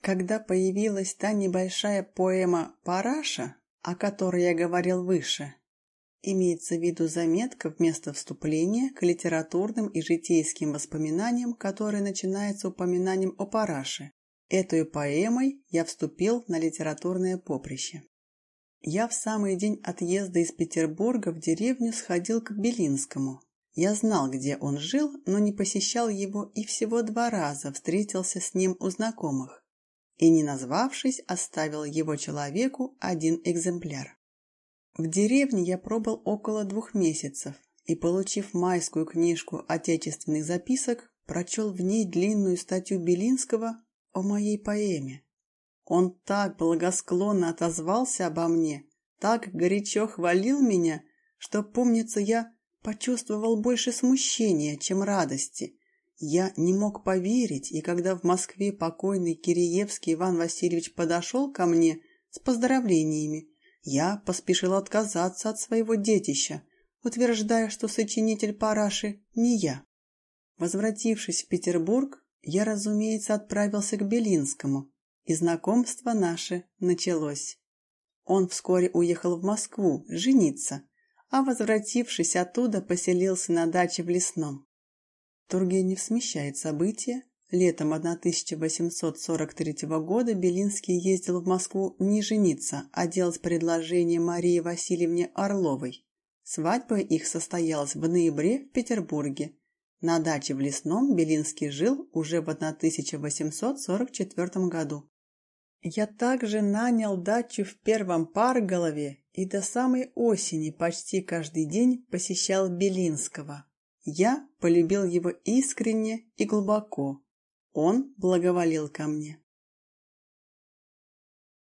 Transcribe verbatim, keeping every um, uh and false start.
Когда появилась та небольшая поэма «Параша», о которой я говорил выше, имеется в виду заметка вместо вступления к литературным и житейским воспоминаниям, которые начинаются упоминанием о Параше. Этой поэмой я вступил на литературное поприще. Я в самый день отъезда из Петербурга в деревню сходил к Белинскому. Я знал, где он жил, но не посещал его и всего два раза встретился с ним у знакомых. И, не назвавшись, оставил его человеку один экземпляр. В деревне я пробыл около двух месяцев и, получив майскую книжку отечественных записок, прочел в ней длинную статью Белинского о моей поэме. Он так благосклонно отозвался обо мне, так горячо хвалил меня, что, помнится, я почувствовал больше смущения, чем радости. Я не мог поверить, и когда в Москве покойный Киреевский Иван Васильевич подошел ко мне с поздравлениями, я поспешил отказаться от своего детища, утверждая, что сочинитель Параши не я. Возвратившись в Петербург, я, разумеется, отправился к Белинскому, и знакомство наше началось. Он вскоре уехал в Москву жениться, а, возвратившись оттуда, поселился на даче в Лесном. Тургенев смещает события. Летом тысяча восемьсот сорок третьего года Белинский ездил в Москву не жениться, а делать предложение Марии Васильевне Орловой. Свадьба их состоялась в ноябре в Петербурге. На даче в Лесном Белинский жил уже в тысяча восемьсот сорок четвёртом году. Я также нанял дачу в Первом Парголове и до самой осени почти каждый день посещал Белинского. Я полюбил его искренне и глубоко. Он благоволил ко мне.